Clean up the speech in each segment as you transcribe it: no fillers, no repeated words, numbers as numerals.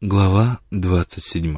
Глава 27.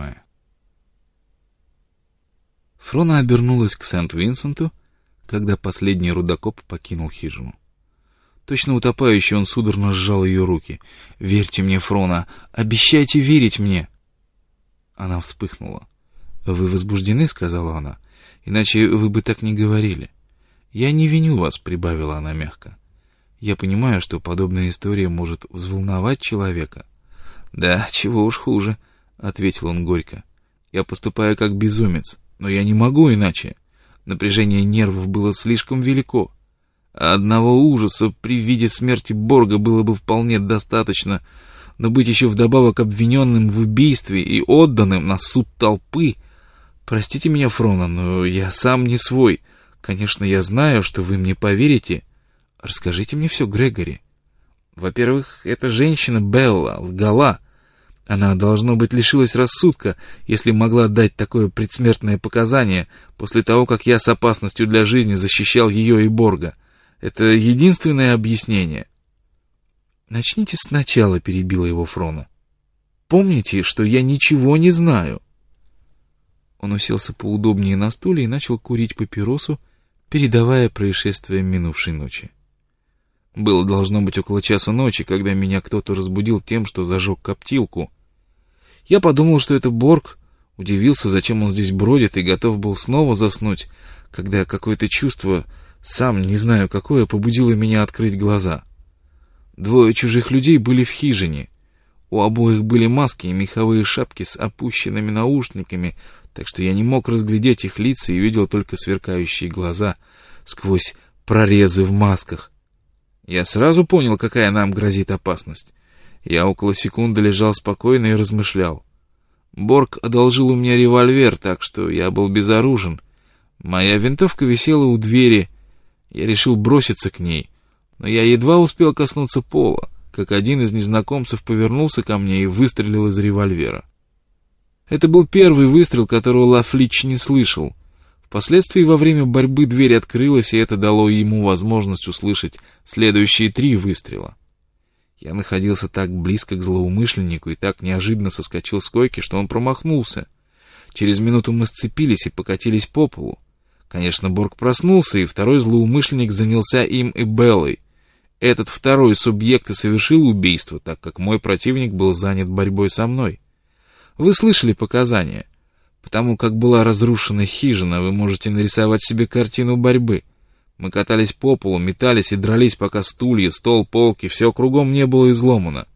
Фрона обернулась к Сент-Винсенту, когда последний рудокоп покинул хижину. Точно утопающий, он судорожно сжал ее руки. «Верьте мне, Фрона, обещайте верить мне!» Она вспыхнула. «Вы возбуждены?» — сказала она. «Иначе вы бы так не говорили». «Я не виню вас», — прибавила она мягко. «Я понимаю, что подобная история может взволновать человека». «Да, чего уж хуже», — ответил он горько. «Я поступаю как безумец, но я не могу иначе. Напряжение нервов было слишком велико. А одного ужаса при виде смерти Борга было бы вполне достаточно, но быть еще вдобавок обвиненным в убийстве и отданным на суд толпы... Простите меня, Фрона, но я сам не свой. Конечно, я знаю, что вы мне поверите. Расскажите мне все, Грегори. Во-первых, эта женщина Белла лгала. Она, должно быть, лишилась рассудка, если могла дать такое предсмертное показание после того, как я с опасностью для жизни защищал ее и Борга. Это единственное объяснение. «Начните сначала», — перебила его Фрона. «Помните, что я ничего не знаю». Он уселся поудобнее на стуле и начал курить папиросу, передавая происшествие минувшей ночи. Было, должно быть, около часа ночи, когда меня кто-то разбудил тем, что зажег коптилку. Я подумал, что это Борг, удивился, зачем он здесь бродит, и готов был снова заснуть, когда какое-то чувство, сам не знаю какое, побудило меня открыть глаза. Двое чужих людей были в хижине. У обоих были маски и меховые шапки с опущенными наушниками, так что я не мог разглядеть их лица и видел только сверкающие глаза сквозь прорезы в масках. Я сразу понял, какая нам грозит опасность. Я около секунды лежал спокойно и размышлял. Борг одолжил у меня револьвер, так что я был безоружен. Моя винтовка висела у двери. Я решил броситься к ней, но я едва успел коснуться пола, как один из незнакомцев повернулся ко мне и выстрелил из револьвера. Это был первый выстрел, которого Лафлич не слышал. Впоследствии во время борьбы дверь открылась, и это дало ему возможность услышать следующие 3 выстрела. Я находился так близко к злоумышленнику и так неожиданно соскочил с койки, что он промахнулся. Через минуту мы сцепились и покатились по полу. Конечно, Борг проснулся, и второй злоумышленник занялся им и Беллой. Этот второй субъект и совершил убийство, так как мой противник был занят борьбой со мной. Вы слышали показания. Потому как была разрушена хижина, вы можете нарисовать себе картину борьбы. Мы катались по полу, метались и дрались, пока стулья, стол, полки, все кругом не было изломано.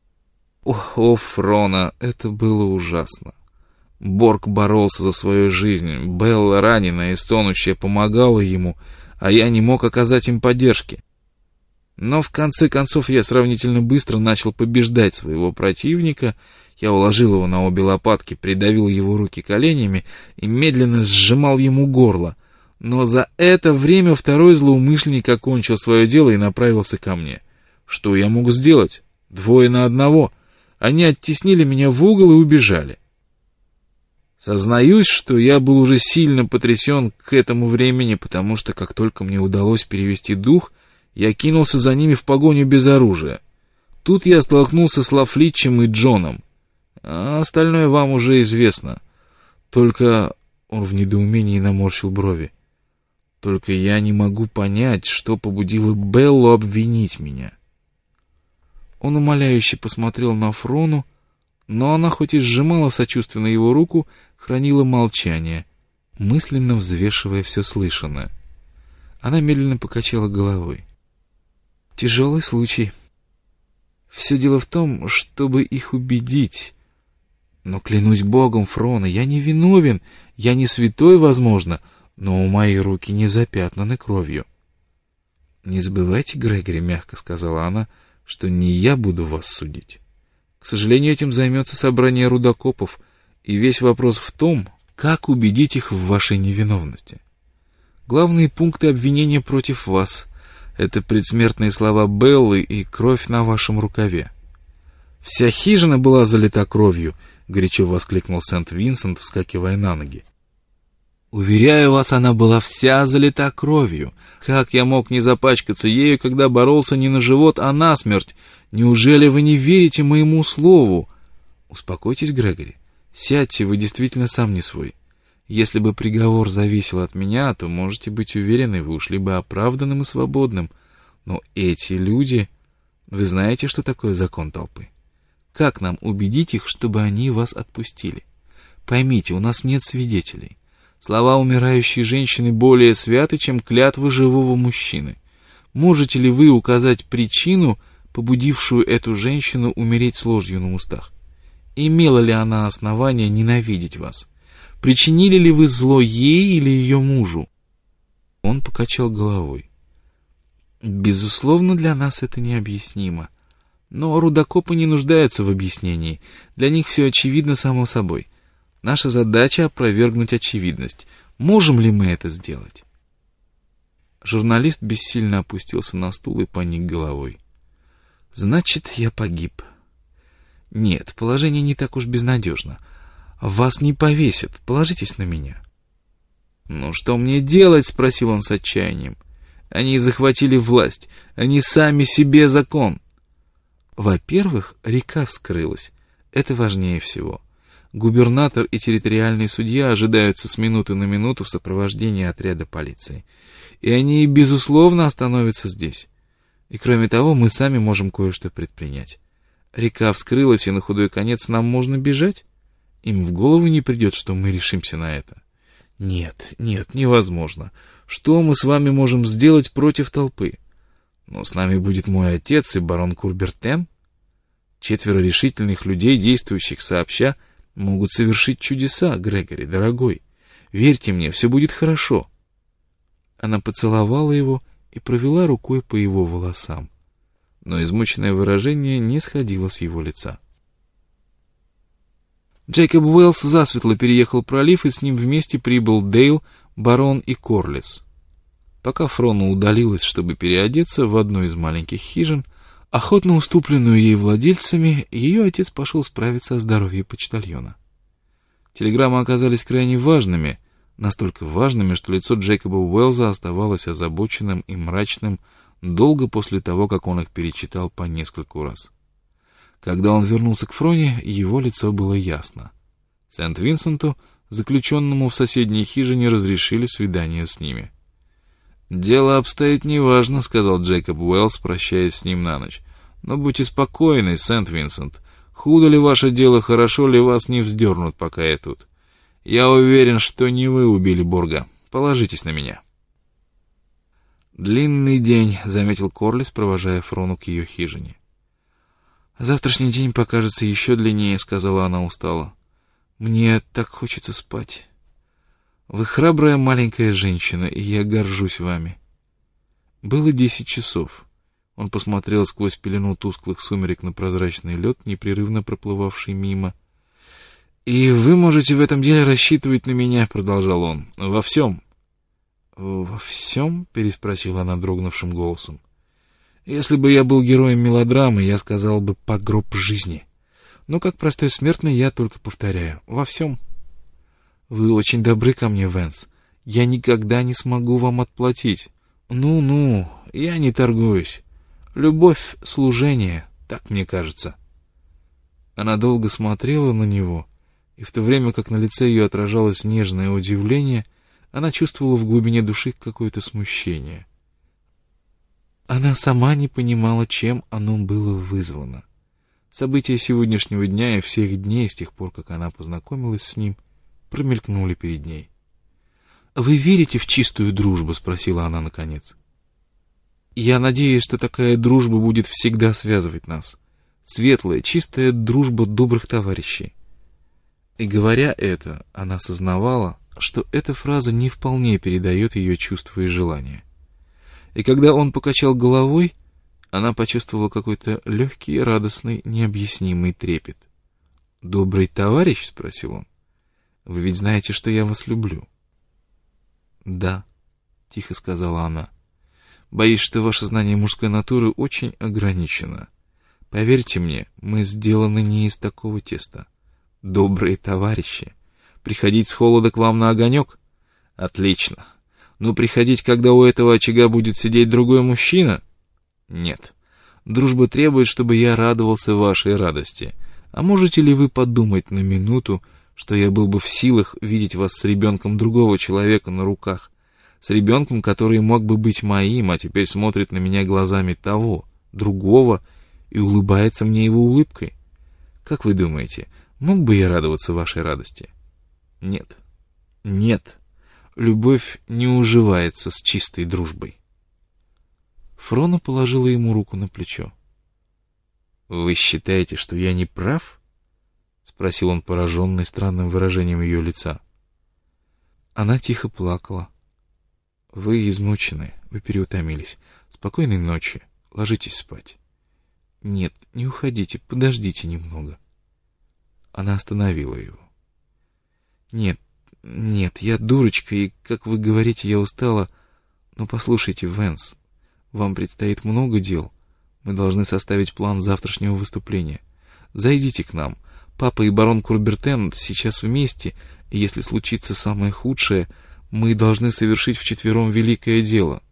О, Фрона, это было ужасно. Борг боролся за свою жизнь, Белла, раненая и стонущая, помогала ему, а я не мог оказать им поддержки. Но в конце концов я сравнительно быстро начал побеждать своего противника. Я уложил его на обе лопатки, придавил его руки коленями и медленно сжимал ему горло. Но за это время второй злоумышленник окончил свое дело и направился ко мне. Что я мог сделать? 2 на 1. Они оттеснили меня в угол и убежали. Сознаюсь, что я был уже сильно потрясен к этому времени, потому что как только мне удалось перевести дух, я кинулся за ними в погоню без оружия. Тут я столкнулся с Лафличем и Джоном. А остальное вам уже известно. Только... Он в недоумении наморщил брови. Только я не могу понять, что побудило Беллу обвинить меня. Он умоляюще посмотрел на Фрону, но она, хоть и сжимала сочувственно его руку, хранила молчание, мысленно взвешивая все слышанное. Она медленно покачала головой. Тяжелый случай. Все дело в том, чтобы их убедить. Но клянусь Богом, Фрона, я не виновен, я не святой, возможно, но мои руки не запятнаны кровью. «Не забывайте, Грегори», — мягко сказала она, — «что не я буду вас судить. К сожалению, этим займется собрание рудокопов, и весь вопрос в том, как убедить их в вашей невиновности. Главные пункты обвинения против вас — это предсмертные слова Беллы и кровь на вашем рукаве». «Вся хижина была залита кровью», — горячо воскликнул Сент-Винсент, вскакивая на ноги. «Уверяю вас, она была вся залита кровью. Как я мог не запачкаться ею, когда боролся не на живот, а на смерть? Неужели вы не верите моему слову?» Успокойтесь, Грегори. Сядьте, вы действительно сам не свой. Если бы приговор зависел от меня, то можете быть уверены, вы ушли бы оправданным и свободным. Но эти люди... Вы знаете, что такое закон толпы? Как нам убедить их, чтобы они вас отпустили? Поймите, у нас нет свидетелей. Слова умирающей женщины более святы, чем клятвы живого мужчины. Можете ли вы указать причину, побудившую эту женщину умереть с ложью на устах? Имела ли она основание ненавидеть вас? Причинили ли вы зло ей или ее мужу? Он покачал головой. Безусловно, для нас это необъяснимо. Но рудокопы не нуждаются в объяснении. Для них все очевидно само собой. Наша задача — опровергнуть очевидность. Можем ли мы это сделать? Журналист бессильно опустился на стул и поник головой. Значит, я погиб. Нет, положение не так уж безнадежно. Вас не повесят, положитесь на меня. Ну что мне делать? — спросил он с отчаянием. Они захватили власть. Они сами себе закон. Во-первых, река вскрылась. Это важнее всего. Губернатор и территориальный судья ожидаются с минуты на минуту в сопровождении отряда полиции. И они, безусловно, остановятся здесь. И кроме того, мы сами можем кое-что предпринять. Река вскрылась, и на худой конец нам можно бежать. Им в голову не придет, что мы решимся на это. Нет, невозможно. Что мы с вами можем сделать против толпы? Но с нами будет мой отец и барон Курбертен. 4 решительных людей, действующих сообща, могут совершить чудеса, Грегори, дорогой. Верьте мне, все будет хорошо. Она поцеловала его и провела рукой по его волосам. Но измученное выражение не сходило с его лица. Джейкоб Уэллс засветло переехал пролив, и с ним вместе прибыл Дейл, барон и Корлис. Пока Фрона удалилась, чтобы переодеться в одну из маленьких хижин, охотно уступленную ей владельцами, ее отец пошел справиться о здоровье почтальона. Телеграммы оказались крайне важными, настолько важными, что лицо Джейкоба Уэллса оставалось озабоченным и мрачным долго после того, как он их перечитал по нескольку раз. Когда он вернулся к Фроне, его лицо было ясно. Сент-Винсенту, заключенному в соседней хижине, разрешили свидание с ними. «Дело обстоит неважно», — сказал Джейкоб Уэллс, прощаясь с ним на ночь. «Но будьте спокойны, Сент-Винсент. Худо ли ваше дело, хорошо ли вас не вздернут, пока я тут? Я уверен, что не вы убили Борга. Положитесь на меня». «Длинный день», — заметил Корлис, провожая Фрону к ее хижине. «Завтрашний день покажется еще длиннее», — сказала она устало. «Мне так хочется спать. Вы храбрая маленькая женщина, и я горжусь вами». Было 10 часов. Он посмотрел сквозь пелену тусклых сумерек на прозрачный лед, непрерывно проплывавший мимо. «И вы можете в этом деле рассчитывать на меня», — продолжал он, — «во всем». «Во всем?» — переспросила она дрогнувшим голосом. «Если бы я был героем мелодрамы, я сказал бы «погроб жизни». Но как простой смертный я только повторяю: во всем». «Вы очень добры ко мне, Вэнс. Я никогда не смогу вам отплатить». «Ну, я не торгуюсь. Любовь — служение, так мне кажется». Она долго смотрела на него, и в то время как на лице ее отражалось нежное удивление, она чувствовала в глубине души какое-то смущение. Она сама не понимала, чем оно было вызвано. События сегодняшнего дня и всех дней с тех пор, как она познакомилась с ним, промелькнули перед ней. «Вы верите в чистую дружбу?» — спросила она наконец. «Я надеюсь, что такая дружба будет всегда связывать нас. Светлая, чистая дружба добрых товарищей». И говоря это, она сознавала, что эта фраза не вполне передает ее чувства и желания. И когда он покачал головой, она почувствовала какой-то легкий, радостный, необъяснимый трепет. «Добрый товарищ?» — спросил он. «Вы ведь знаете, что я вас люблю». «Да», — тихо сказала она. «Боюсь, что ваше знание мужской натуры очень ограничено. Поверьте мне, мы сделаны не из такого теста. Добрые товарищи. Приходить с холода к вам на огонек? Отлично. Но приходить, когда у этого очага будет сидеть другой мужчина? Нет. Дружба требует, чтобы я радовался вашей радости. А можете ли вы подумать на минуту, что я был бы в силах видеть вас с ребенком другого человека на руках, с ребенком, который мог бы быть моим, а теперь смотрит на меня глазами того, другого, и улыбается мне его улыбкой? Как вы думаете, мог бы я радоваться вашей радости? Нет. Нет. Любовь не уживается с чистой дружбой. Фрона положила ему руку на плечо. «Вы считаете, что я не прав?» — спросил он, пораженный странным выражением ее лица. Она тихо плакала. «Вы измучены, вы переутомились. Спокойной ночи, ложитесь спать». «Нет, не уходите, подождите немного». Она остановила его. «Нет, я дурочка, и, как вы говорите, я устала. Но послушайте, Вэнс, вам предстоит много дел. Мы должны составить план завтрашнего выступления. Зайдите к нам. Папа и барон Курбертен сейчас вместе, и если случится самое худшее, мы должны совершить вчетвером великое дело».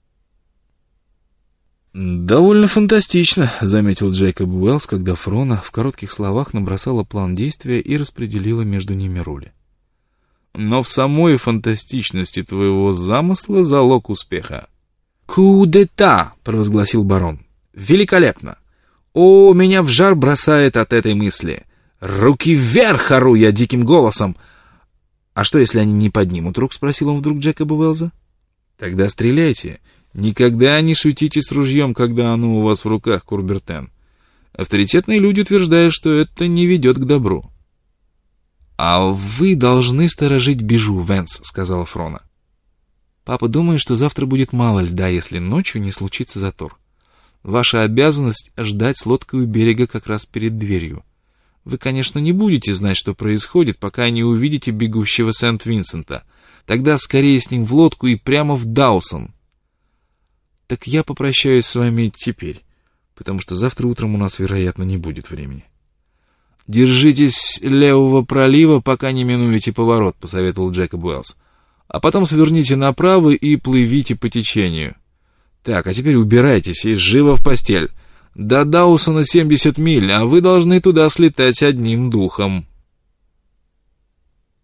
«Довольно фантастично», — заметил Джейкоб Уэллс, когда Фрона в коротких словах набросала план действия и распределила между ними роли. «Но в самой фантастичности твоего замысла залог успеха». «Ку-де-та!» — провозгласил барон. «Великолепно! О, меня в жар бросает от этой мысли! Руки вверх, ору я диким голосом!» «А что, если они не поднимут рук?» — спросил он вдруг Джейкоба Уэллса. «Тогда стреляйте. Никогда не шутите с ружьем, когда оно у вас в руках, Курбертен. Авторитетные люди утверждают, что это не ведет к добру». «А вы должны сторожить Бижу, Вэнс», — сказала Фрона. «Папа думает, что завтра будет мало льда, если ночью не случится затор. Ваша обязанность — ждать с лодкой у берега как раз перед дверью. Вы, конечно, не будете знать, что происходит, пока не увидите бегущего Сент-Винсента. Тогда скорее с ним в лодку и прямо в Даусон. Так я попрощаюсь с вами теперь, потому что завтра утром у нас, вероятно, не будет времени». «Держитесь левого пролива, пока не минуете поворот», — посоветовал Джейкоб Уэллс. «А потом сверните направо и плывите по течению. Так, а теперь убирайтесь и живо в постель. До Даусона 70 миль, а вы должны туда слетать одним духом».